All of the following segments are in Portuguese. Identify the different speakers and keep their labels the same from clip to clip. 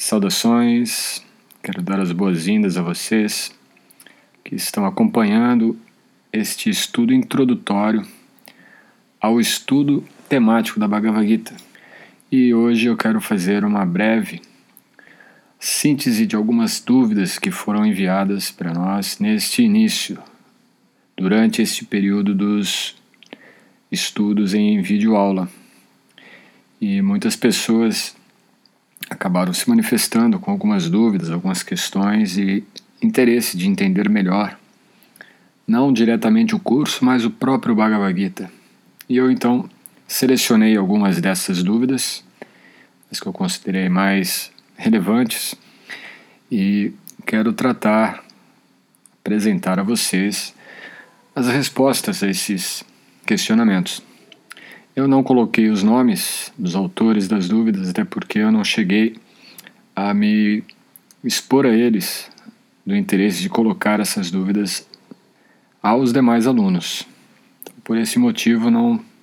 Speaker 1: Saudações, quero dar as boas-vindas a vocês que estão acompanhando este estudo introdutório ao estudo temático da Bhagavad Gita. E hoje eu quero fazer uma breve síntese de algumas dúvidas que foram enviadas para nós neste início, durante este período dos estudos em videoaula. E muitas pessoas acabaram se manifestando com algumas dúvidas, algumas questões e interesse de entender melhor, não diretamente o curso, mas o próprio Bhagavad Gita. E eu então selecionei algumas dessas dúvidas, as que eu considerei mais relevantes, e quero apresentar a vocês as respostas a esses questionamentos. Eu não coloquei os nomes dos autores das dúvidas, até porque eu não cheguei a me expor a eles do interesse de colocar essas dúvidas aos demais alunos. Então, por esse motivo,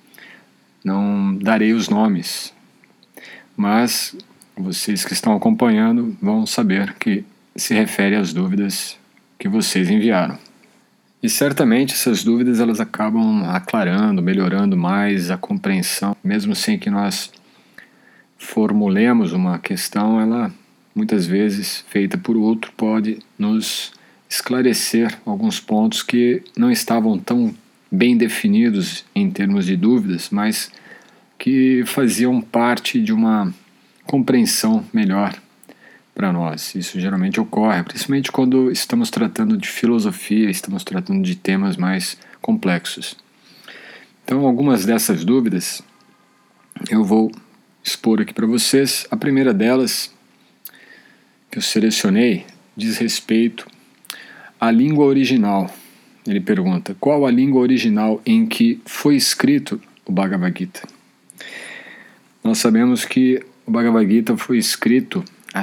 Speaker 1: não darei os nomes, mas vocês que estão acompanhando vão saber que se refere às dúvidas que vocês enviaram. E certamente essas dúvidas elas acabam aclarando, melhorando mais a compreensão, mesmo sem que nós formulemos uma questão, ela muitas vezes feita por outro pode nos esclarecer alguns pontos que não estavam tão bem definidos em termos de dúvidas, mas que faziam parte de uma compreensão melhor para nós. Isso geralmente ocorre, principalmente quando estamos tratando de filosofia, estamos tratando de temas mais complexos. Então, algumas dessas dúvidas eu vou expor aqui para vocês. A primeira delas, que eu selecionei, diz respeito à língua original. Ele pergunta: qual a língua original em que foi escrito o Bhagavad Gita? Nós sabemos que o Bhagavad Gita foi escrito há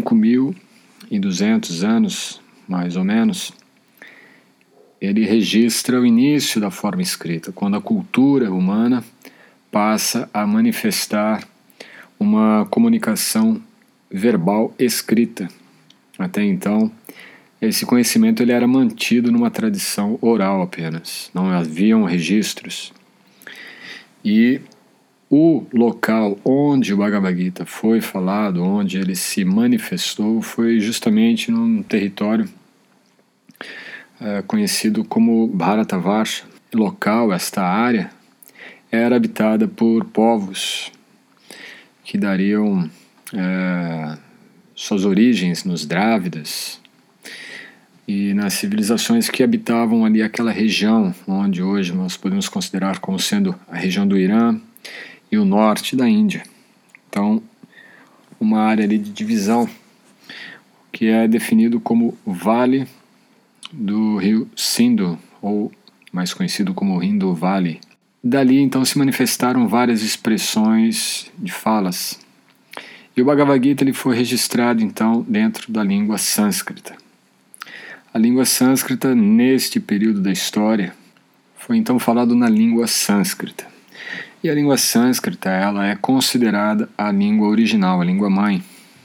Speaker 1: 5.200 anos, mais ou menos. Ele registra o início da forma escrita, quando a cultura humana passa a manifestar uma comunicação verbal escrita. Até então, esse conhecimento ele era mantido numa tradição oral apenas, não haviam registros. E o local onde o Bhagavad Gita foi falado, onde ele se manifestou, foi justamente num território conhecido como Bharatavarsha. O local, esta área, era habitada por povos que dariam suas origens nos Drávidas e nas civilizações que habitavam ali aquela região, onde hoje nós podemos considerar como sendo a região do Irã e o norte da Índia. Então, uma área ali de divisão que é definido como Vale do Rio Sindhu, ou mais conhecido como Hindu Valley. Dali, então, se manifestaram várias expressões de falas. E o Bhagavad Gita ele foi registrado, então, dentro da língua sânscrita. A língua sânscrita, neste período da história, foi então falado na língua sânscrita. E a língua sânscrita ela é considerada a língua original, a língua mãe.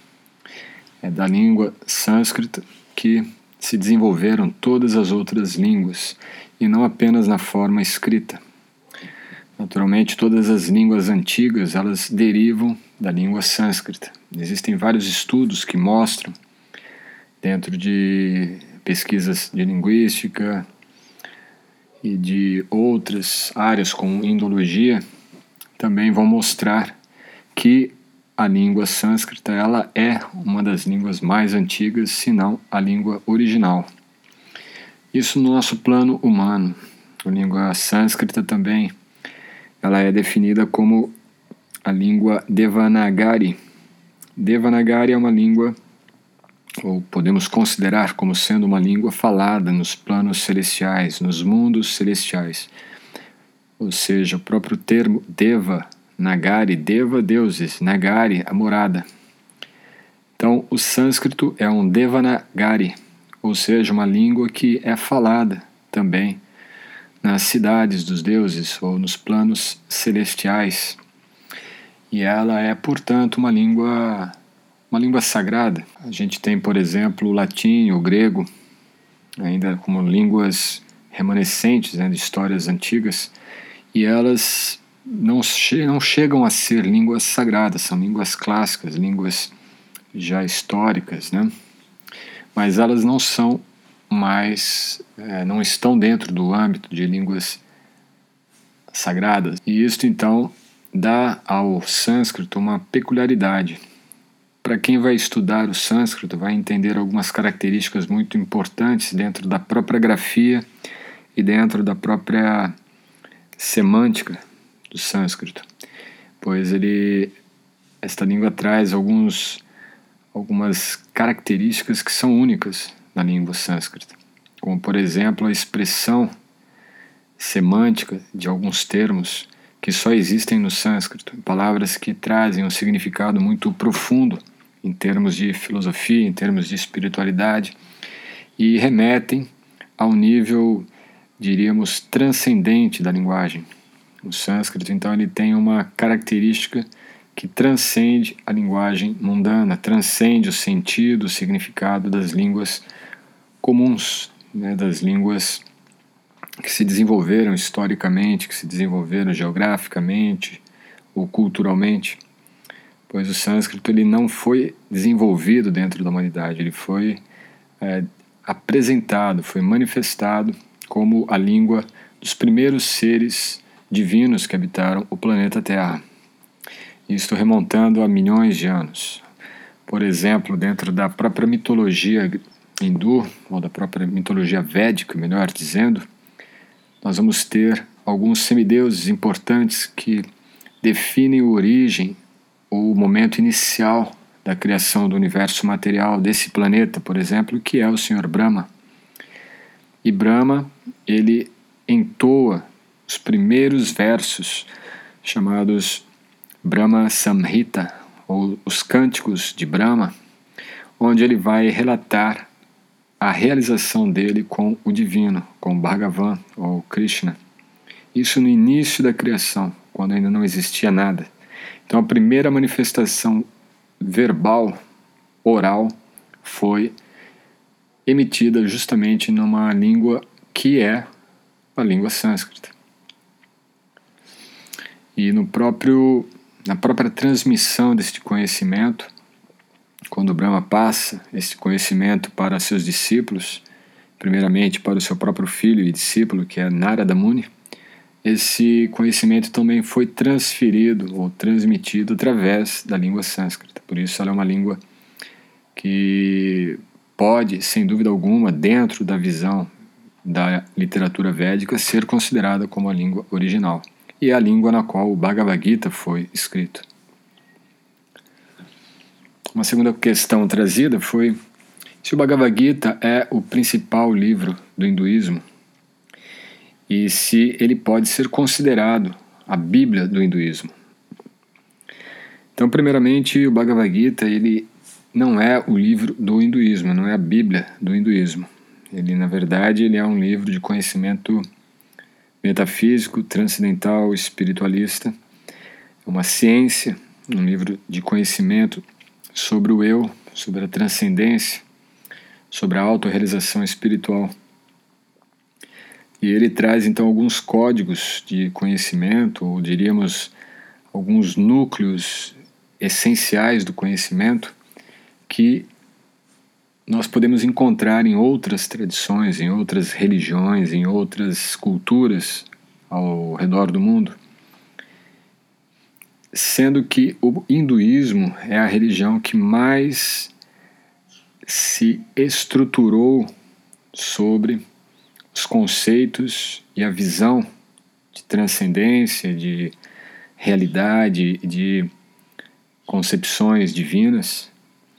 Speaker 1: É da língua sânscrita que se desenvolveram todas as outras línguas, e não apenas na forma escrita. Naturalmente, todas as línguas antigas elas derivam da língua sânscrita. Existem vários estudos que mostram, dentro de pesquisas de linguística e de outras áreas como indologia, também vão mostrar que a língua sânscrita ela é uma das línguas mais antigas, se não a língua original. Isso no nosso plano humano. A língua sânscrita também ela é definida como a língua Devanagari. Devanagari é uma língua, ou podemos considerar como sendo uma língua falada nos planos celestiais, nos mundos celestiais. Ou seja, o próprio termo Deva, Nagari, Deva, deuses, Nagari, a morada. Então, o sânscrito é um Devanagari, ou seja, uma língua que é falada também nas cidades dos deuses ou nos planos celestiais. E ela é, portanto, uma língua uma língua sagrada. A gente tem, por exemplo, o latim, o grego, ainda como línguas remanescentes, né, de histórias antigas, e elas não chegam a ser línguas sagradas, são línguas clássicas, línguas já históricas, né? Mas elas não são mais, não estão dentro do âmbito de línguas sagradas. E isto então dá ao sânscrito uma peculiaridade. Para quem vai estudar o sânscrito, vai entender algumas características muito importantes dentro da própria grafia e dentro da própria semântica do sânscrito, pois esta língua traz algumas características que são únicas na língua sânscrita, como por exemplo a expressão semântica de alguns termos que só existem no sânscrito, palavras que trazem um significado muito profundo em termos de filosofia, em termos de espiritualidade, e remetem ao nível, diríamos, transcendente da linguagem. O sânscrito, então, ele tem uma característica que transcende a linguagem mundana, transcende o sentido, o significado das línguas comuns, né, das línguas que se desenvolveram historicamente, que se desenvolveram geograficamente ou culturalmente, pois o sânscrito ele não foi desenvolvido dentro da humanidade, ele foi apresentado, foi manifestado como a língua dos primeiros seres divinos que habitaram o planeta Terra. Isto remontando a milhões de anos. Por exemplo, dentro da própria mitologia hindu, ou da própria mitologia védica, melhor dizendo, nós vamos ter alguns semideuses importantes que definem a origem ou o momento inicial da criação do universo material desse planeta, por exemplo, que é o Senhor Brahma. E Brahma, ele entoa os primeiros versos chamados Brahma Samhita, ou os Cânticos de Brahma, onde ele vai relatar a realização dele com o divino, com o Bhagavan, ou Krishna. Isso no início da criação, quando ainda não existia nada. Então a primeira manifestação verbal, oral, foi emitida justamente numa língua que é a língua sânscrita. E na própria transmissão deste conhecimento, quando Brahma passa esse conhecimento para seus discípulos, primeiramente para o seu próprio filho e discípulo, que é Narada Muni, esse conhecimento também foi transferido ou transmitido através da língua sânscrita. Por isso ela é uma língua que pode, sem dúvida alguma, dentro da visão da literatura védica, ser considerada como a língua original. E é a língua na qual o Bhagavad Gita foi escrito. Uma segunda questão trazida foi se o Bhagavad Gita é o principal livro do hinduísmo e se ele pode ser considerado a Bíblia do hinduísmo. Então, primeiramente, o Bhagavad Gita ele não é o livro do hinduísmo, não é a Bíblia do hinduísmo. Ele, na verdade, ele é um livro de conhecimento metafísico, transcendental, espiritualista. É uma ciência, um livro de conhecimento sobre o eu, sobre a transcendência, sobre a autorrealização espiritual. E ele traz então alguns códigos de conhecimento, ou diríamos alguns núcleos essenciais do conhecimento que nós podemos encontrar em outras tradições, em outras religiões, em outras culturas ao redor do mundo. Sendo que o hinduísmo é a religião que mais se estruturou sobre os conceitos e a visão de transcendência, de realidade, de concepções divinas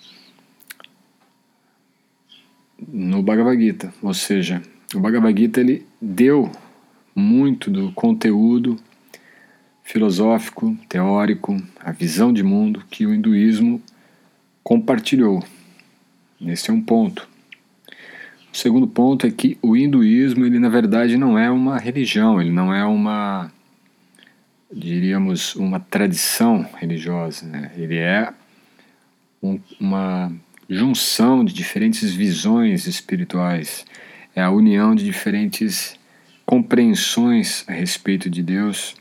Speaker 1: no Bhagavad Gita. Ou seja, o Bhagavad Gita ele deu muito do conteúdo filosófico, teórico, a visão de mundo que o hinduísmo compartilhou. Esse é um ponto. O segundo ponto é que o hinduísmo, ele na verdade não é uma religião, ele não é uma, diríamos, uma tradição religiosa, né? Ele é uma junção de diferentes visões espirituais, é a união de diferentes compreensões a respeito de Deus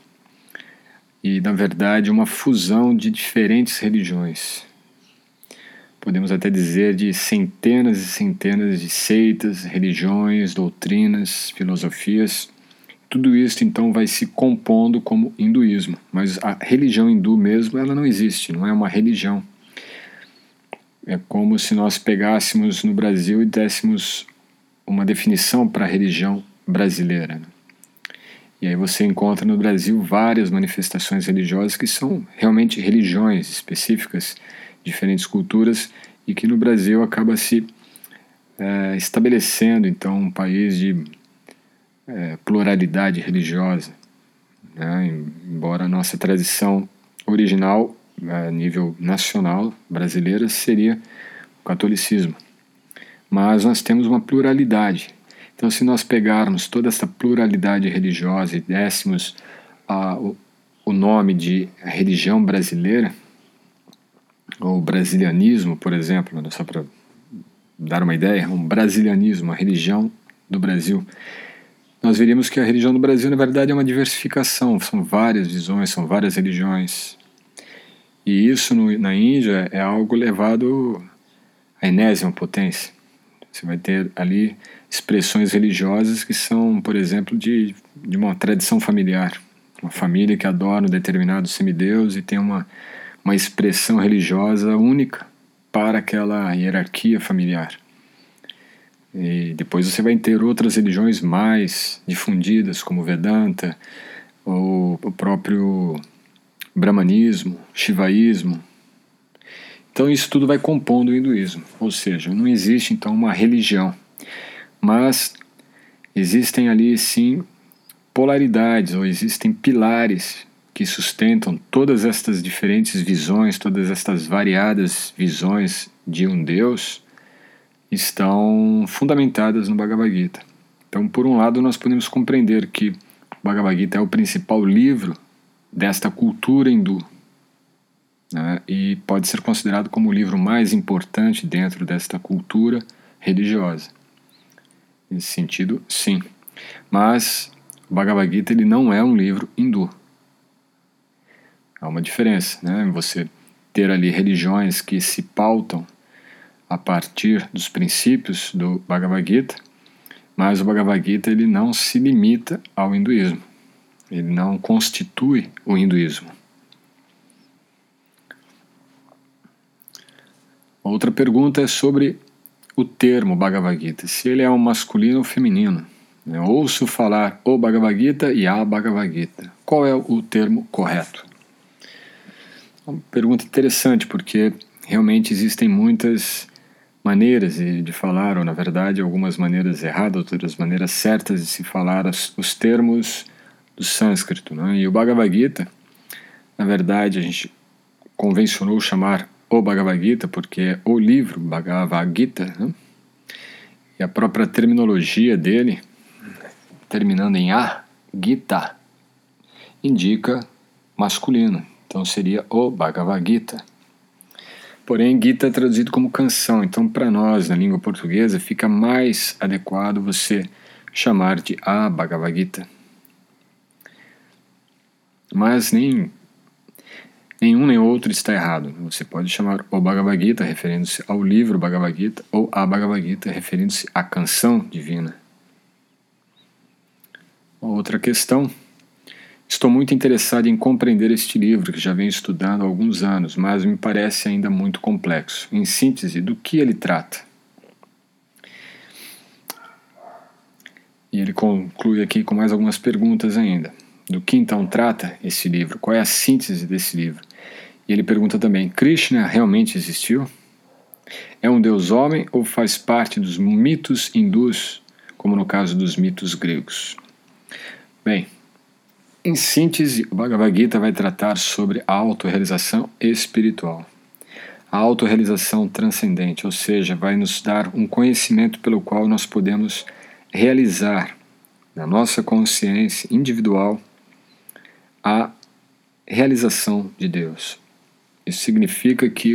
Speaker 1: e, na verdade, uma fusão de diferentes religiões. Podemos até dizer de centenas e centenas de seitas, religiões, doutrinas, filosofias. Tudo isso então vai se compondo como hinduísmo, mas a religião hindu mesmo, ela não existe, não é uma religião. É como se nós pegássemos no Brasil e dessemos uma definição para a religião brasileira. E aí você encontra no Brasil várias manifestações religiosas que são realmente religiões específicas, diferentes culturas, e que no Brasil acaba se estabelecendo então um país de pluralidade religiosa, né? Embora a nossa tradição original a nível nacional brasileira seria o catolicismo, mas nós temos uma pluralidade. Então, se nós pegarmos toda essa pluralidade religiosa e dessemos o nome de religião brasileira, ou brasilianismo, por exemplo, só para dar uma ideia, um brasilianismo, a religião do Brasil, nós veríamos que a religião do Brasil, na verdade, é uma diversificação, são várias visões, são várias religiões. E isso na Índia é algo levado à enésima potência. Você vai ter ali expressões religiosas que são, por exemplo, de uma tradição familiar. Uma família que adora um determinado semideus e tem uma expressão religiosa única para aquela hierarquia familiar. E depois você vai ter outras religiões mais difundidas, como o Vedanta, ou o próprio Brahmanismo, Shivaísmo. Então isso tudo vai compondo o hinduísmo, ou seja, não existe então uma religião, mas existem ali sim polaridades, ou existem pilares que sustentam todas estas diferentes visões, todas estas variadas visões de um Deus, estão fundamentadas no Bhagavad Gita. Então, por um lado, nós podemos compreender que o Bhagavad Gita é o principal livro desta cultura hindu, né, e pode ser considerado como o livro mais importante dentro desta cultura religiosa. Nesse sentido, sim. Mas o Bhagavad Gita ele não é um livro hindu. Há uma diferença, né? Você ter ali religiões que se pautam a partir dos princípios do Bhagavad Gita, mas o Bhagavad Gita ele não se limita ao hinduísmo. Ele não constitui o hinduísmo. Outra pergunta é sobre o termo Bhagavad Gita, se ele é um masculino ou feminino. Eu ouço falar o Bhagavad Gita e a Bhagavad Gita. Qual é o termo correto? Uma pergunta interessante, porque realmente existem muitas maneiras de falar, ou na verdade algumas maneiras erradas, outras maneiras certas de se falar os termos do sânscrito, né? E o Bhagavad Gita, na verdade a gente convencionou chamar o Bhagavad Gita porque é o livro Bhagavad Gita, né? E a própria terminologia dele, terminando em A, Gita, indica masculino, então seria o Bhagavad Gita. Porém, Gita é traduzido como canção, então para nós, na língua portuguesa, fica mais adequado você chamar de a Bhagavad Gita. Mas nenhum nem outro está errado. Você pode chamar o Bhagavad Gita referindo-se ao livro Bhagavad Gita ou a Bhagavad Gita referindo-se à canção divina. Outra questão. Estou muito interessado em compreender este livro, que já venho estudando há alguns anos, mas me parece ainda muito complexo. Em síntese, do que ele trata? E ele conclui aqui com mais algumas perguntas ainda. Do que então trata esse livro? Qual é a síntese desse livro? E ele pergunta também, Krishna realmente existiu? É um deus homem ou faz parte dos mitos hindus, como no caso dos mitos gregos? Bem, em síntese, o Bhagavad Gita vai tratar sobre a autorrealização espiritual. A autorrealização transcendente, ou seja, vai nos dar um conhecimento pelo qual nós podemos realizar na nossa consciência individual a realização de Deus. Isso significa que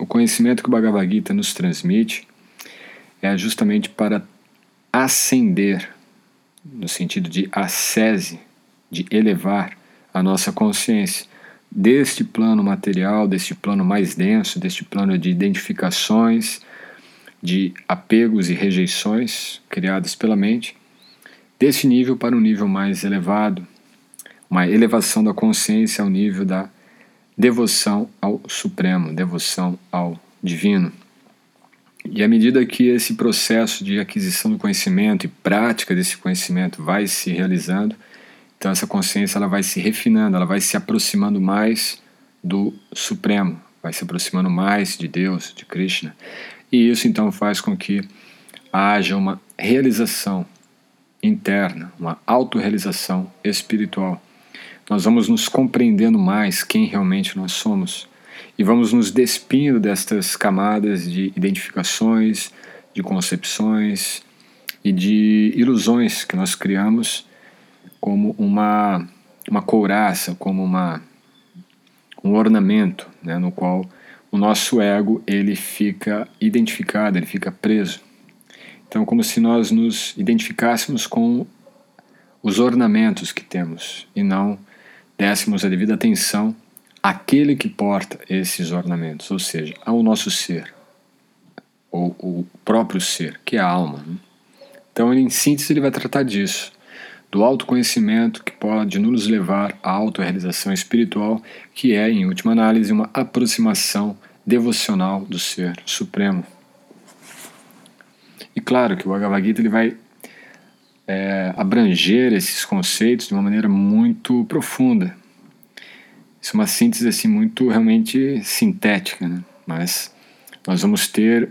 Speaker 1: o conhecimento que o Bhagavad Gita nos transmite é justamente para ascender, no sentido de ascese, de elevar a nossa consciência deste plano material, deste plano mais denso, deste plano de identificações, de apegos e rejeições criadas pela mente, desse nível para um nível mais elevado, uma elevação da consciência ao nível da devoção ao Supremo, devoção ao Divino. E à medida que esse processo de aquisição do conhecimento e prática desse conhecimento vai se realizando, então essa consciência ela vai se refinando, ela vai se aproximando mais do Supremo, vai se aproximando mais de Deus, de Krishna. E isso então faz com que haja uma realização interna, uma autorrealização espiritual. Nós vamos nos compreendendo mais quem realmente nós somos e vamos nos despindo destas camadas de identificações, de concepções e de ilusões que nós criamos como uma couraça, como um ornamento, né, no qual o nosso ego ele fica identificado, ele fica preso. Então, como se nós nos identificássemos com os ornamentos que temos e não dessemos a devida atenção àquele que porta esses ornamentos, ou seja, ao nosso ser, ou o próprio ser, que é a alma, né? Então, em síntese, ele vai tratar disso, do autoconhecimento que pode nos levar à autorrealização espiritual, que é, em última análise, uma aproximação devocional do Ser Supremo. E claro que o Bhagavad Gita ele vai abranger esses conceitos de uma maneira muito profunda. Isso é uma síntese assim, muito realmente sintética, né? Mas nós vamos ter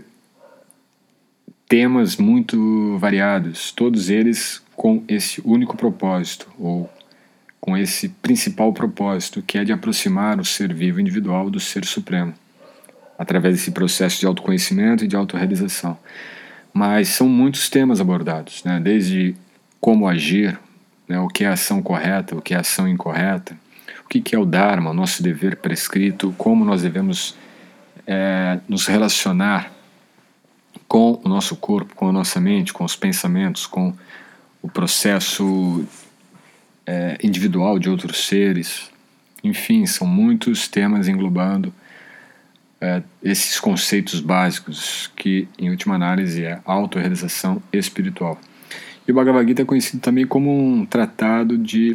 Speaker 1: temas muito variados, todos eles com esse único propósito, ou com esse principal propósito, que é de aproximar o ser vivo individual do Ser Supremo, através desse processo de autoconhecimento e de autorrealização. Mas são muitos temas abordados, né? Desde como agir, né? O que é a ação correta, o que é a ação incorreta, o que é o Dharma, o nosso dever prescrito, como nós devemos nos relacionar com o nosso corpo, com a nossa mente, com os pensamentos, com o processo individual de outros seres. Enfim, são muitos temas englobando esses conceitos básicos que, em última análise, é a autorrealização espiritual. E o Bhagavad Gita é conhecido também como um tratado de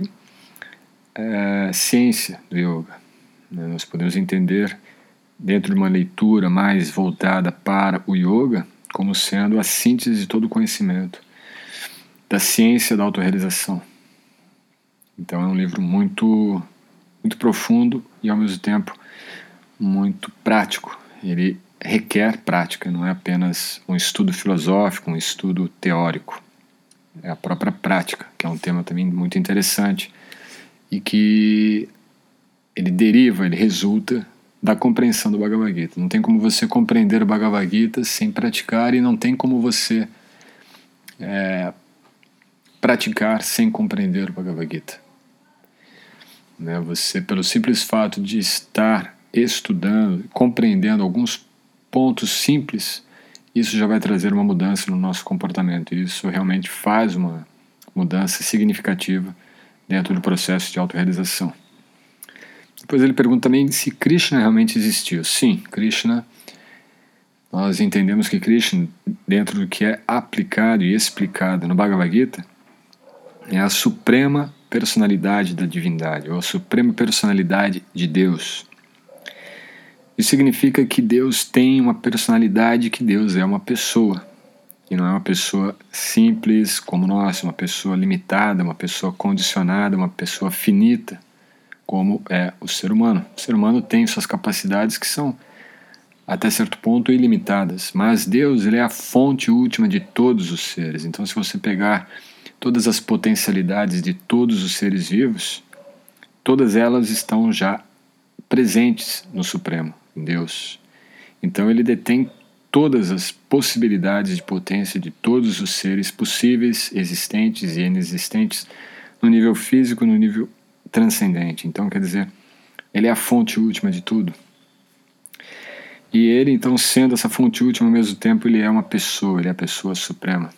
Speaker 1: ciência do yoga. Nós podemos entender, dentro de uma leitura mais voltada para o yoga, como sendo a síntese de todo o conhecimento da ciência da autorrealização. Então é um livro muito, muito profundo e, ao mesmo tempo, muito prático. Ele requer prática, não é apenas um estudo filosófico, um estudo teórico. É a própria prática, que é um tema também muito interessante e que ele resulta da compreensão do Bhagavad Gita. Não tem como você compreender o Bhagavad Gita sem praticar e não tem como você praticar sem compreender o Bhagavad Gita. Né? Você, pelo simples fato de estar estudando, compreendendo alguns pontos simples, isso já vai trazer uma mudança no nosso comportamento. E isso realmente faz uma mudança significativa dentro do processo de autorrealização. Depois ele pergunta também se Krishna realmente existiu. Sim, Krishna, nós entendemos que Krishna, dentro do que é aplicado e explicado no Bhagavad Gita, é a suprema personalidade da divindade, ou a suprema personalidade de Deus. Isso significa que Deus tem uma personalidade, que Deus é uma pessoa. E não é uma pessoa simples como nós, uma pessoa limitada, uma pessoa condicionada, uma pessoa finita, como é o ser humano. O ser humano tem suas capacidades que são, até certo ponto, ilimitadas. Mas Deus, ele é a fonte última de todos os seres. Então, se você pegar todas as potencialidades de todos os seres vivos, todas elas estão já presentes no Supremo, em Deus. Então ele detém todas as possibilidades de potência de todos os seres possíveis, existentes e inexistentes, no nível físico, no nível transcendente. Então, quer dizer, ele é a fonte última de tudo. E ele, então, sendo essa fonte última, ao mesmo tempo, ele é uma pessoa, ele é a pessoa suprema.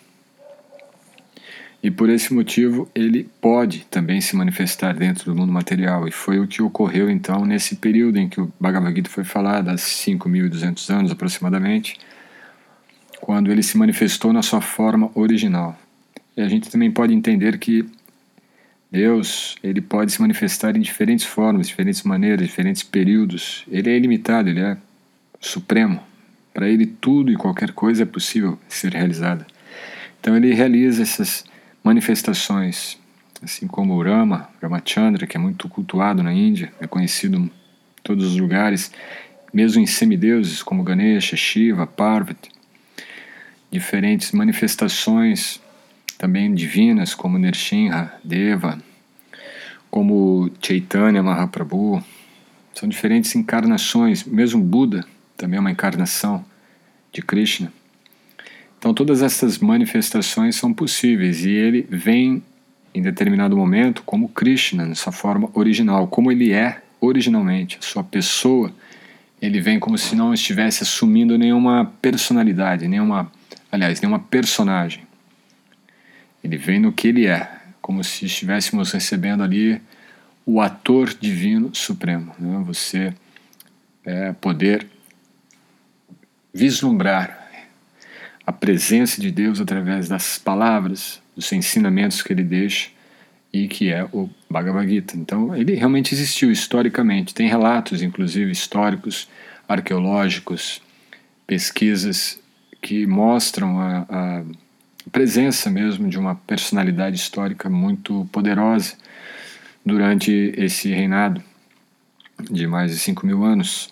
Speaker 1: E por esse motivo, ele pode também se manifestar dentro do mundo material. E foi o que ocorreu, então, nesse período em que o Bhagavad Gita foi falado, há 5.200 anos aproximadamente, quando ele se manifestou na sua forma original. E a gente também pode entender que Deus, ele pode se manifestar em diferentes formas, diferentes maneiras, diferentes períodos. Ele é ilimitado, ele é supremo. Para ele, tudo e qualquer coisa é possível ser realizada. Então ele realiza essas manifestações, assim como o Ramachandra, que é muito cultuado na Índia, é conhecido em todos os lugares, mesmo em semideuses como Ganesha, Shiva, Parvati, diferentes manifestações também divinas como Nrsimha, Deva, como Chaitanya Mahaprabhu, são diferentes encarnações, mesmo Buda também é uma encarnação de Krishna. Então todas essas manifestações são possíveis e ele vem em determinado momento como Krishna, nessa forma original, como ele é originalmente, a sua pessoa, ele vem como se não estivesse assumindo nenhuma personalidade, nenhuma personagem. Ele vem no que ele é, como se estivéssemos recebendo ali o ator divino supremo, né? Você poder vislumbrar a presença de Deus através das palavras, dos ensinamentos que ele deixa e que é o Bhagavad Gita. Então ele realmente existiu historicamente, tem relatos inclusive históricos, arqueológicos, pesquisas que mostram a presença mesmo de uma personalidade histórica muito poderosa durante esse reinado de mais de 5.000 anos.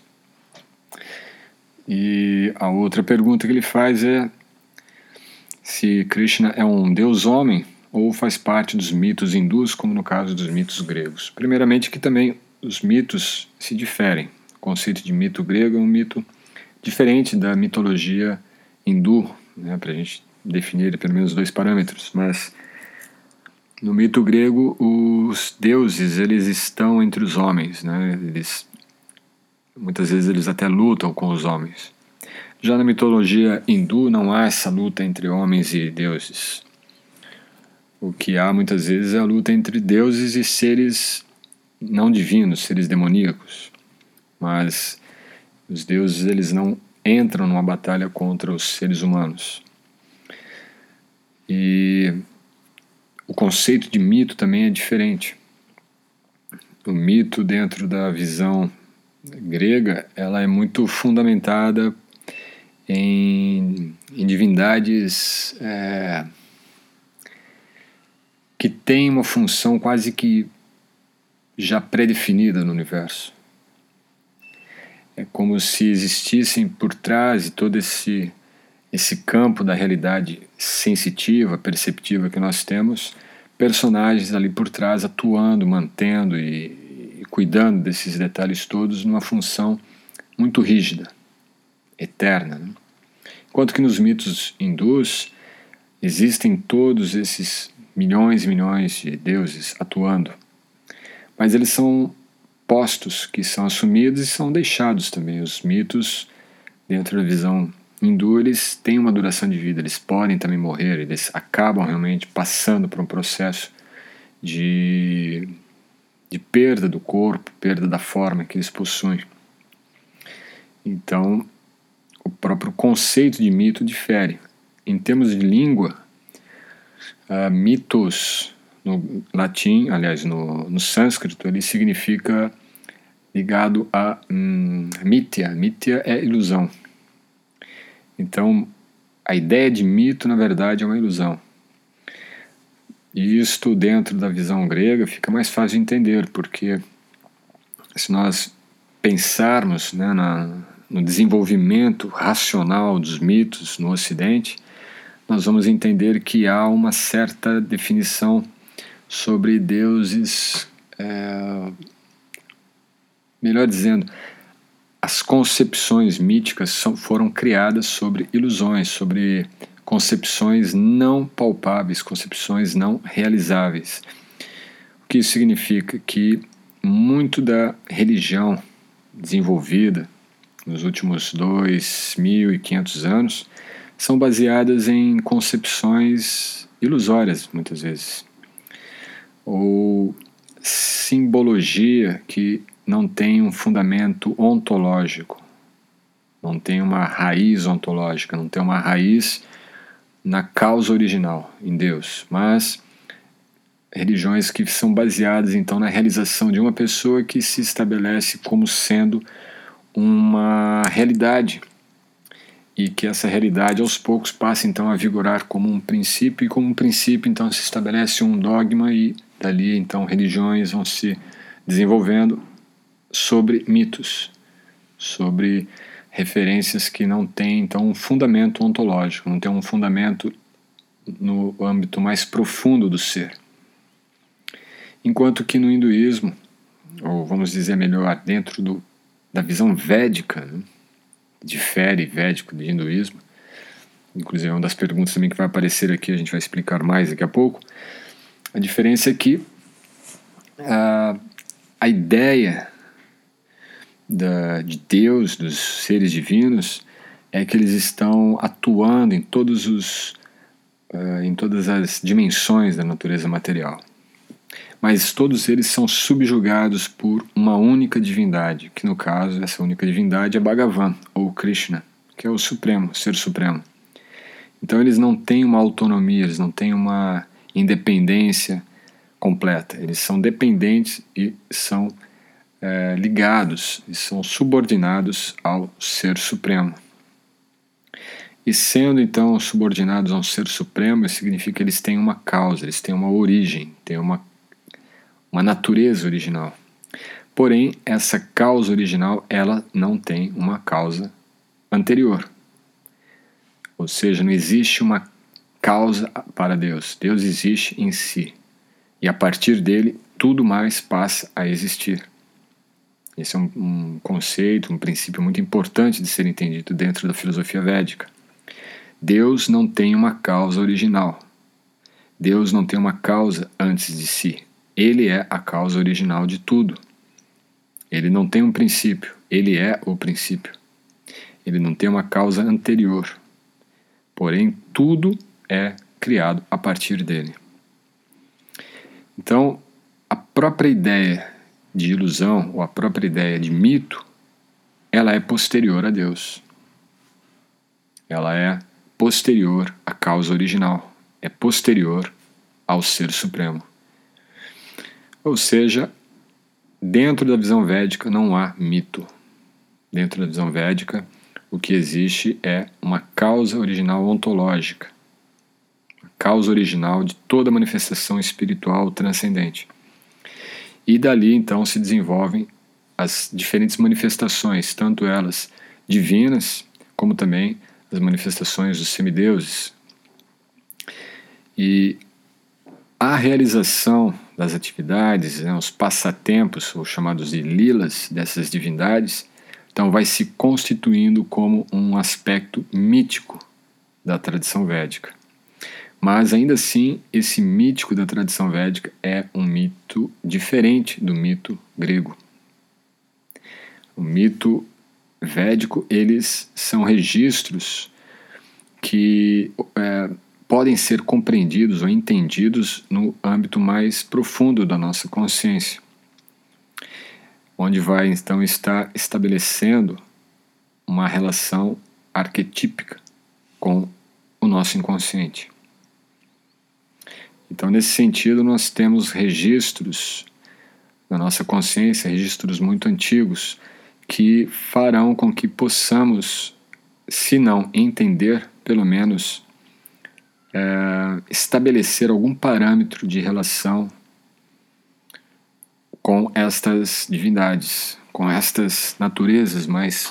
Speaker 1: E a outra pergunta que ele faz é se Krishna é um deus homem ou faz parte dos mitos hindus, como no caso dos mitos gregos. Primeiramente que também os mitos se diferem. O conceito de mito grego é um mito diferente da mitologia hindu, né, para a gente definir pelo menos 2 parâmetros, mas no mito grego os deuses eles estão entre os homens, né? Muitas vezes eles até lutam com os homens. Já na mitologia hindu não há essa luta entre homens e deuses. O que há muitas vezes é a luta entre deuses e seres não divinos, seres demoníacos. Mas os deuses eles não entram numa batalha contra os seres humanos. E o conceito de mito também é diferente. O mito, dentro da visão grega, ela é muito fundamentada em divindades que têm uma função quase que já pré-definida no universo. É como se existissem por trás de todo esse campo da realidade sensitiva, perceptiva que nós temos, personagens ali por trás atuando, mantendo e cuidando desses detalhes todos numa função muito rígida, eterna, né? Enquanto que nos mitos hindus existem todos esses milhões e milhões de deuses atuando, mas eles são postos que são assumidos e são deixados também. Os mitos, dentro da visão hindu, eles têm uma duração de vida, eles podem também morrer, eles acabam realmente passando por um processo de perda do corpo, perda da forma que eles possuem. Então, o próprio conceito de mito difere. Em termos de língua, mitos no latim, aliás, no sânscrito, ele significa ligado a mithya. Mithya é ilusão. Então, a ideia de mito, na verdade, é uma ilusão. E isto, dentro da visão grega, fica mais fácil de entender, porque se nós pensarmos, né, no desenvolvimento racional dos mitos no Ocidente, nós vamos entender que há uma certa definição sobre deuses, melhor dizendo, as concepções míticas foram criadas sobre ilusões, sobre concepções não palpáveis, concepções não realizáveis. O que isso significa? Que muito da religião desenvolvida nos últimos 2.500 anos, são baseadas em concepções ilusórias, muitas vezes, ou simbologia que não tem um fundamento ontológico, não tem uma raiz ontológica, não tem uma raiz na causa original, em Deus, mas religiões que são baseadas então na realização de uma pessoa que se estabelece como sendo uma realidade e que essa realidade aos poucos passa então a vigorar como um princípio, e como um princípio então se estabelece um dogma, e dali então religiões vão se desenvolvendo sobre mitos, sobre referências que não têm então um fundamento ontológico, não têm um fundamento no âmbito mais profundo do ser. Enquanto que no hinduísmo, ou vamos dizer melhor, dentro da visão védica, né, difere védico de hinduísmo, inclusive é uma das perguntas também que vai aparecer aqui, a gente vai explicar mais daqui a pouco. A diferença é que a ideia de Deus, dos seres divinos, é que eles estão atuando em todas as dimensões da natureza material. Mas todos eles são subjugados por uma única divindade, que no caso, essa única divindade é Bhagavan, ou Krishna, que é o Supremo, Ser Supremo. Então eles não têm uma autonomia, eles não têm uma independência completa. Eles são dependentes e são ligados, e são subordinados ao Ser Supremo. E sendo então subordinados ao Ser Supremo, isso significa que eles têm uma causa, eles têm uma origem, têm uma natureza original. Porém, essa causa original, ela não tem uma causa anterior. Ou seja, não existe uma causa para Deus. Deus existe em si. E a partir dele, tudo mais passa a existir. Esse é um conceito, um princípio muito importante de ser entendido dentro da filosofia védica. Deus não tem uma causa original. Deus não tem uma causa antes de si. Ele é a causa original de tudo. Ele não tem um princípio, ele é o princípio. Ele não tem uma causa anterior. Porém, tudo é criado a partir dele. Então, a própria ideia de ilusão, ou a própria ideia de mito, ela é posterior a Deus. Ela é posterior à causa original. É posterior ao Ser Supremo. Ou seja, dentro da visão védica não há mito. Dentro da visão védica, o que existe é uma causa original ontológica, a causa original de toda manifestação espiritual transcendente. E dali então se desenvolvem as diferentes manifestações, tanto elas divinas, como também as manifestações dos semideuses. E a realização das atividades, os passatempos, ou chamados de lilas, dessas divindades, então vai se constituindo como um aspecto mítico da tradição védica. Mas ainda assim, esse mítico da tradição védica é um mito diferente do mito grego. O mito védico, eles são registros que podem ser compreendidos ou entendidos no âmbito mais profundo da nossa consciência, onde vai então estar estabelecendo uma relação arquetípica com o nosso inconsciente. Então, nesse sentido, nós temos registros na nossa consciência, registros muito antigos, que farão com que possamos, se não entender, pelo menos estabelecer algum parâmetro de relação com estas divindades, com estas naturezas mais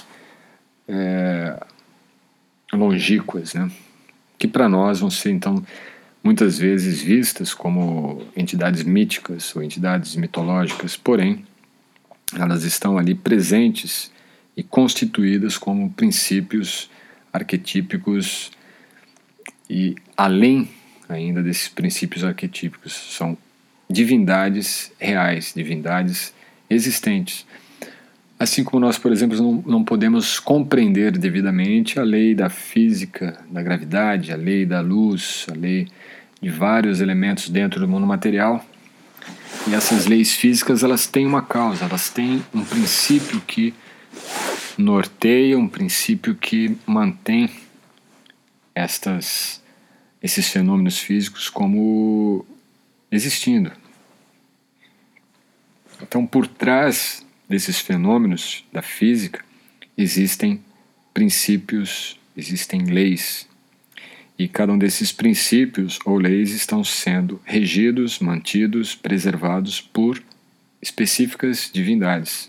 Speaker 1: longínquas, né? Que para nós vão ser então muitas vezes vistas como entidades míticas ou entidades mitológicas, porém elas estão ali presentes e constituídas como princípios arquetípicos, e além ainda desses princípios arquetípicos, são divindades reais, divindades existentes. Assim como nós, por exemplo, não podemos compreender devidamente a lei da física, da gravidade, a lei da luz, a lei de vários elementos dentro do mundo material. E essas leis físicas, elas têm uma causa, elas têm um princípio que norteia, um princípio que mantém esses fenômenos físicos como existindo. Então, por trás desses fenômenos da física, existem princípios, existem leis. E cada um desses princípios ou leis estão sendo regidos, mantidos, preservados por específicas divindades.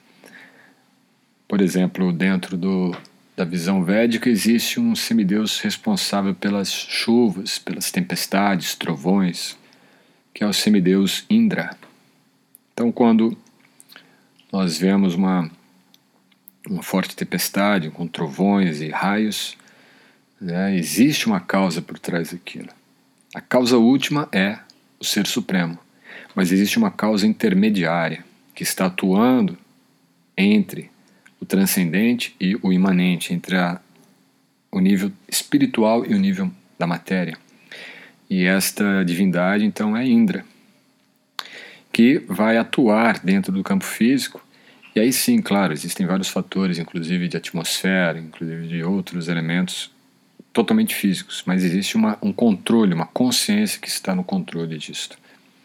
Speaker 1: Por exemplo, dentro da visão védica existe um semideus responsável pelas chuvas, pelas tempestades, trovões, que é o semideus Indra. Então, quando nós vemos uma forte tempestade com trovões e raios, né, existe uma causa por trás daquilo. A causa última é o Ser Supremo, mas existe uma causa intermediária que está atuando entre o transcendente e o imanente, entre o nível espiritual e o nível da matéria. E esta divindade, então, é Indra, que vai atuar dentro do campo físico. E aí sim, claro, existem vários fatores, inclusive de atmosfera, inclusive de outros elementos totalmente físicos, mas existe um controle, uma consciência que está no controle disto.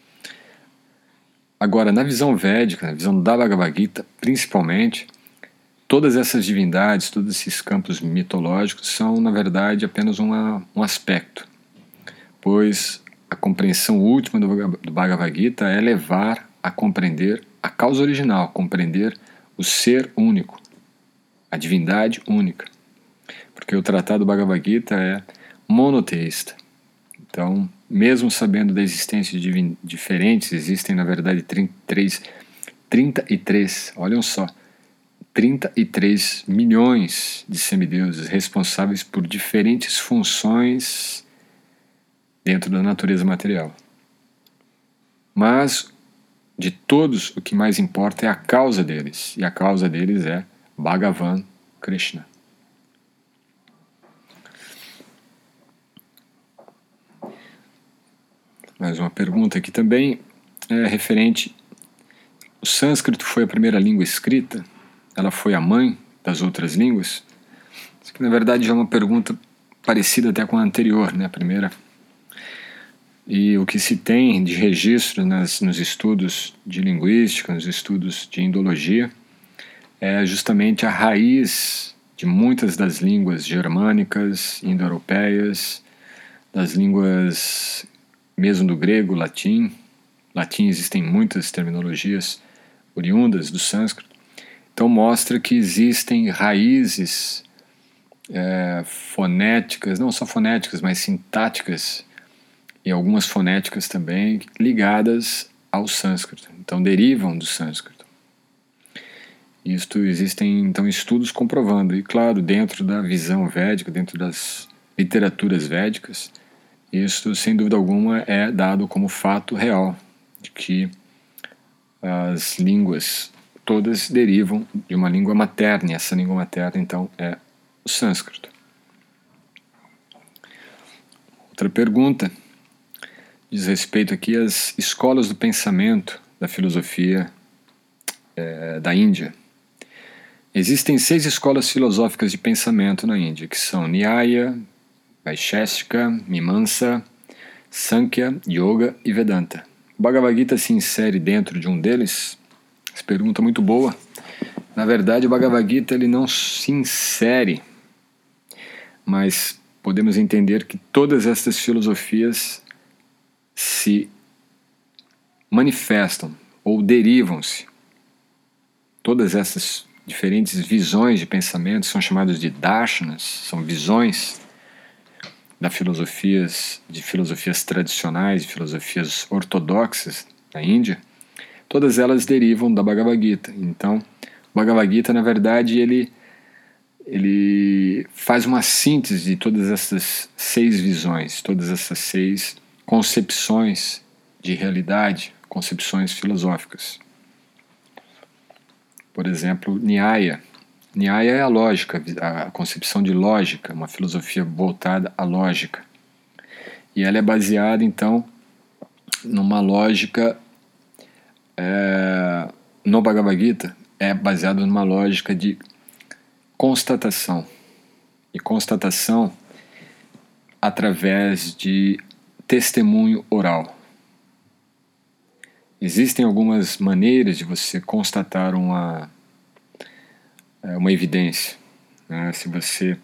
Speaker 1: Agora, na visão védica, na visão da Bhagavad Gita, principalmente, todas essas divindades, todos esses campos mitológicos são, na verdade, apenas um aspecto, pois a compreensão última do Bhagavad Gita é levar a compreender a causa original, compreender o ser único, a divindade única. Porque o tratado Bhagavad Gita é monoteísta. Então, mesmo sabendo da existência de diferentes, existem na verdade 33, olham só, 33 milhões de semideuses responsáveis por diferentes funções dentro da natureza material. Mas, de todos, o que mais importa é a causa deles, e a causa deles é Bhagavan Krishna. Mais uma pergunta aqui também é referente. O sânscrito foi a primeira língua escrita? Ela foi a mãe das outras línguas? Isso aqui, na verdade, já é uma pergunta parecida até com a anterior, né, a primeira. E o que se tem de registro nos estudos de linguística, nos estudos de indologia, é justamente a raiz de muitas das línguas germânicas, indo-europeias, das línguas mesmo do grego, latim. Latim existem muitas terminologias oriundas do sânscrito. Então mostra que existem raízes fonéticas, não só fonéticas, mas sintáticas, e algumas fonéticas também ligadas ao sânscrito, então derivam do sânscrito. Existem então estudos comprovando, e claro, dentro da visão védica, dentro das literaturas védicas, isso sem dúvida alguma é dado como fato real, de que as línguas todas derivam de uma língua materna, e essa língua materna então é o sânscrito. Outra pergunta diz respeito aqui às escolas do pensamento da filosofia da Índia. Existem 6 escolas filosóficas de pensamento na Índia, que são Nyaya, Vaisheshika, Mimamsa, Sankhya, Yoga e Vedanta. O Bhagavad Gita se insere dentro de um deles? Essa pergunta é muito boa. Na verdade, o Bhagavad Gita ele não se insere, mas podemos entender que todas estas filosofias se manifestam ou derivam-se. Todas essas diferentes visões de pensamento são chamadas de darshanas, são visões de filosofias tradicionais, de filosofias ortodoxas da Índia. Todas elas derivam da Bhagavad Gita. Então, o Bhagavad Gita, na verdade, ele faz uma síntese de todas essas 6 visões, todas essas 6 concepções de realidade, concepções filosóficas. Por exemplo, Nyaya. Nyaya é a lógica, a concepção de lógica, uma filosofia voltada à lógica. E ela é baseada, então, numa lógica, no Bhagavad Gita, é baseado numa lógica de constatação. E constatação através de testemunho oral. Existem algumas maneiras de você constatar uma evidência, né? Se você,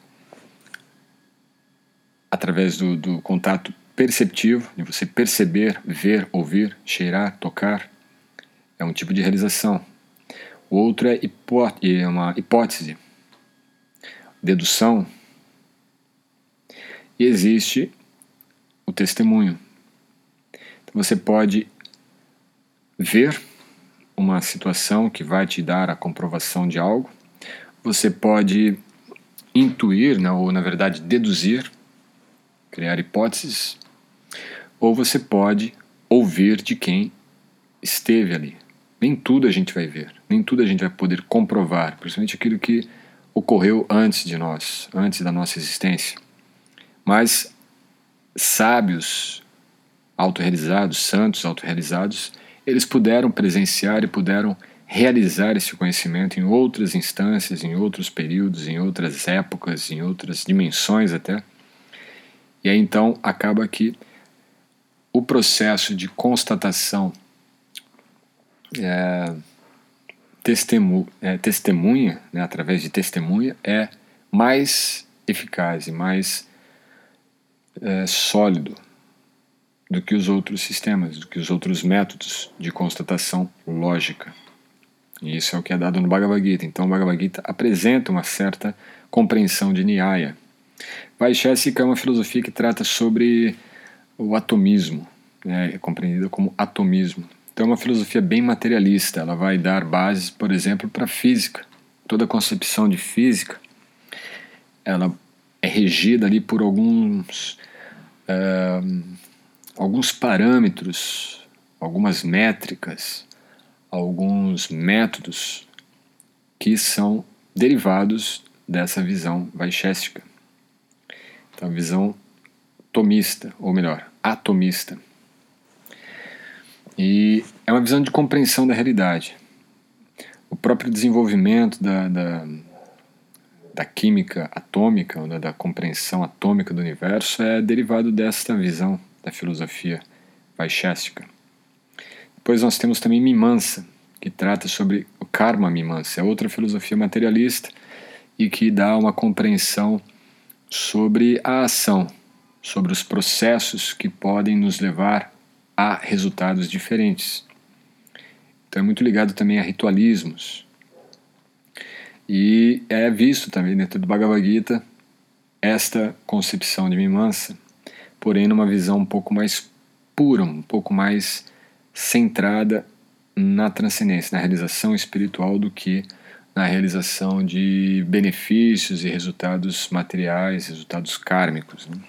Speaker 1: através do contato perceptivo, de você perceber, ver, ouvir, cheirar, tocar, é um tipo de realização. O outro é uma hipótese, dedução, e existe o testemunho. Então você pode ver uma situação que vai te dar a comprovação de algo, você pode intuir, né, ou na verdade deduzir, criar hipóteses, ou você pode ouvir de quem esteve ali. Nem tudo a gente vai ver, nem tudo a gente vai poder comprovar, principalmente aquilo que ocorreu antes de nós, antes da nossa existência. Mas sábios autorrealizados, santos autorrealizados, eles puderam presenciar e puderam realizar esse conhecimento em outras instâncias, em outros períodos, em outras épocas, em outras dimensões até. E aí então acaba que o processo de constatação testemunha, né, através de testemunha, é mais eficaz e mais sólido do que os outros sistemas, do que os outros métodos de constatação lógica. E isso é o que é dado no Bhagavad Gita. Então o Bhagavad Gita apresenta uma certa compreensão de Nyaya. Vaisheshika é uma filosofia que trata sobre o atomismo, né, é compreendida como atomismo. Então é uma filosofia bem materialista, ela vai dar bases, por exemplo, para a física. Toda a concepção de física, ela é regida ali por alguns parâmetros, algumas métricas, alguns métodos que são derivados dessa visão vaisheshika. Então a visão tomista, ou melhor, atomista. E é uma visão de compreensão da realidade. O próprio desenvolvimento da química atômica, da compreensão atômica do universo, é derivado desta visão da filosofia vaisheshika. Depois nós temos também Mimamsa, que trata sobre o Karma Mimamsa, é outra filosofia materialista e que dá uma compreensão sobre a ação, sobre os processos que podem nos levar a resultados diferentes. Então é muito ligado também a ritualismos. E é visto também dentro do Bhagavad Gita esta concepção de Mimamsa, porém numa visão um pouco mais pura, um pouco mais centrada na transcendência, na realização espiritual, do que na realização de benefícios e resultados materiais, resultados kármicos, né?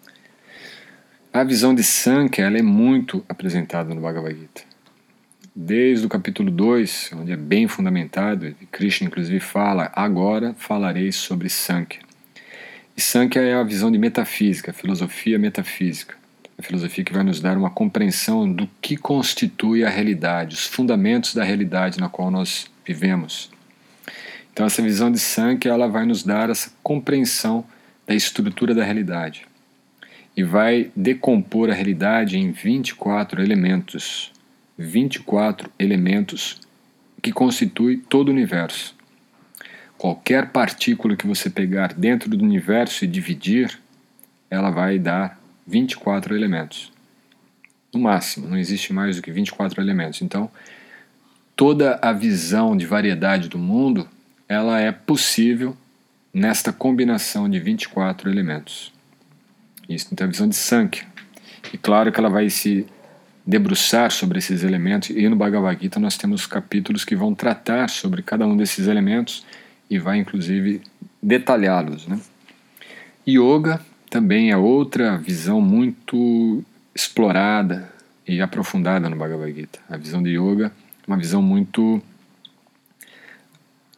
Speaker 1: A visão de Sankhya, ela é muito apresentada no Bhagavad Gita. Desde o capítulo 2, onde é bem fundamentado, Krishna inclusive fala: agora falarei sobre Sankhya. E Sankhya é a visão de metafísica, a filosofia metafísica. A filosofia que vai nos dar uma compreensão do que constitui a realidade, os fundamentos da realidade na qual nós vivemos. Então essa visão de Sankhya, ela vai nos dar essa compreensão da estrutura da realidade e vai decompor a realidade em 24 elementos. 24 elementos que constituem todo o universo. Qualquer partícula que você pegar dentro do universo e dividir, ela vai dar 24 elementos. No máximo, não existe mais do que 24 elementos. Então, toda a visão de variedade do mundo, ela é possível nesta combinação de 24 elementos. Isso então é a visão de Sankhya. E claro que ela vai se debruçar sobre esses elementos, e no Bhagavad Gita nós temos capítulos que vão tratar sobre cada um desses elementos e vai inclusive detalhá-los, né? Yoga também é outra visão muito explorada e aprofundada no Bhagavad Gita. A visão de Yoga é uma visão muito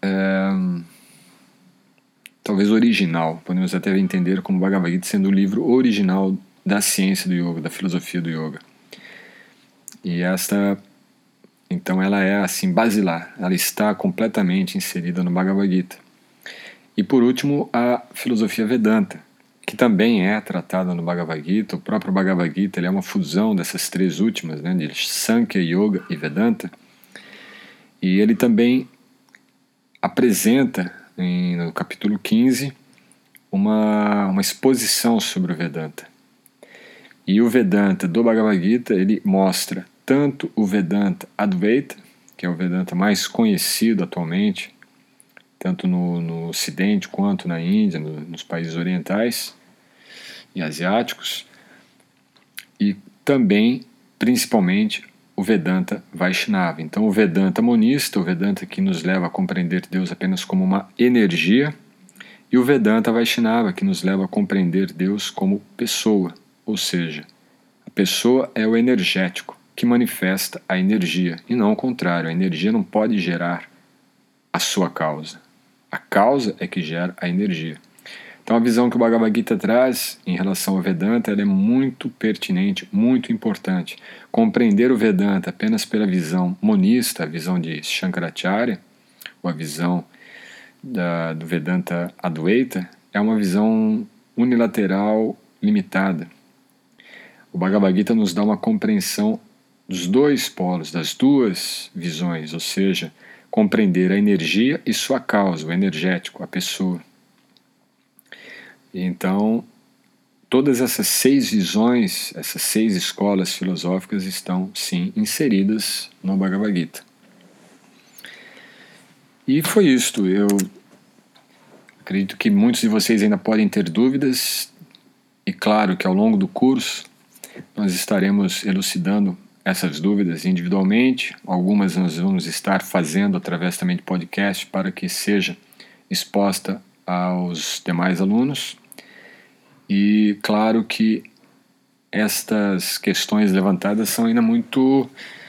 Speaker 1: talvez original. Podemos até entender como Bhagavad Gita sendo o livro original da ciência do yoga, da filosofia do yoga. E então ela é assim basilar, ela está completamente inserida no Bhagavad Gita. E por último, a filosofia Vedanta, que também é tratada no Bhagavad Gita. O próprio Bhagavad Gita ele é uma fusão dessas três últimas, né, de Sankhya, Yoga e Vedanta. E ele também apresenta, no capítulo 15, uma exposição sobre o Vedanta. E o Vedanta do Bhagavad Gita, ele mostra tanto o Vedanta Advaita, que é o Vedanta mais conhecido atualmente, tanto no Ocidente quanto na Índia, nos países orientais e asiáticos, e também, principalmente, o Vedanta Vaishnava. Então, o Vedanta monista, o Vedanta que nos leva a compreender Deus apenas como uma energia, e o Vedanta Vaishnava, que nos leva a compreender Deus como pessoa, ou seja, a pessoa é o energético, que manifesta a energia, e não o contrário. A energia não pode gerar a sua causa. A causa é que gera a energia. Então a visão que o Bhagavad Gita traz em relação ao Vedanta ela é muito pertinente, muito importante. Compreender o Vedanta apenas pela visão monista, a visão de Shankaracharya, ou a visão do Vedanta Advaita, é uma visão unilateral limitada. O Bhagavad Gita nos dá uma compreensão dos dois polos, das duas visões, ou seja, compreender a energia e sua causa, o energético, a pessoa. Então, todas essas 6 visões, essas 6 escolas filosóficas estão, sim, inseridas no Bhagavad Gita. E foi isto. Eu acredito que muitos de vocês ainda podem ter dúvidas, e claro que ao longo do curso nós estaremos elucidando essas dúvidas individualmente. Algumas nós vamos estar fazendo através também de podcast para que seja exposta aos demais alunos. E claro que estas questões levantadas são ainda muito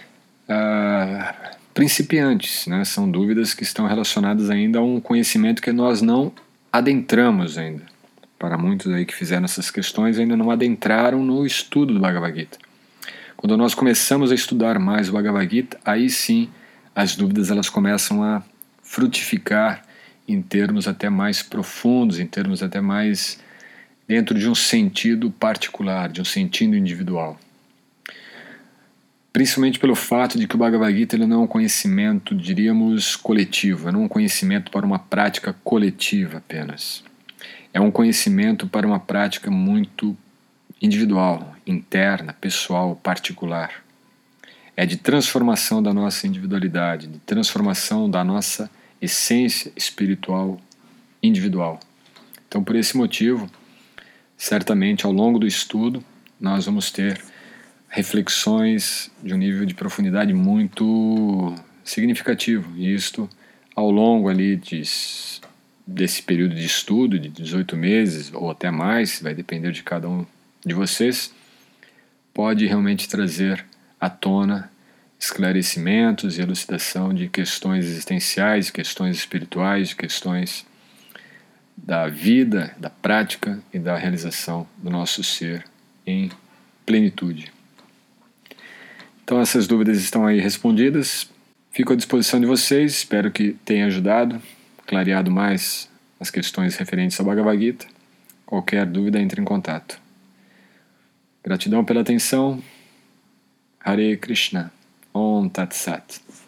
Speaker 1: principiantes, né? São dúvidas que estão relacionadas ainda a um conhecimento que nós não adentramos ainda. Para muitos aí que fizeram essas questões ainda não adentraram no estudo do Bhagavad Gita. Quando nós começamos a estudar mais o Bhagavad Gita, aí sim as dúvidas elas começam a frutificar em termos até mais profundos, em termos até mais dentro de um sentido particular, de um sentido individual. Principalmente pelo fato de que o Bhagavad Gita ele não é um conhecimento, diríamos, coletivo, não é um conhecimento para uma prática coletiva apenas. É um conhecimento para uma prática muito individual, interna, pessoal, particular. É de transformação da nossa individualidade, de transformação da nossa essência espiritual individual. Então, por esse motivo, certamente ao longo do estudo, nós vamos ter reflexões de um nível de profundidade muito significativo. E isto ao longo ali desse período de estudo, de 18 meses ou até mais, vai depender de cada um de vocês, pode realmente trazer à tona esclarecimentos e elucidação de questões existenciais, questões espirituais, questões da vida, da prática e da realização do nosso ser em plenitude. Então essas dúvidas estão aí respondidas. Fico à disposição de vocês, espero que tenha ajudado, clareado mais as questões referentes ao Bhagavad Gita. Qualquer dúvida, entre em contato. Gratidão pela atenção. Hare Krishna. Om Tat Sat.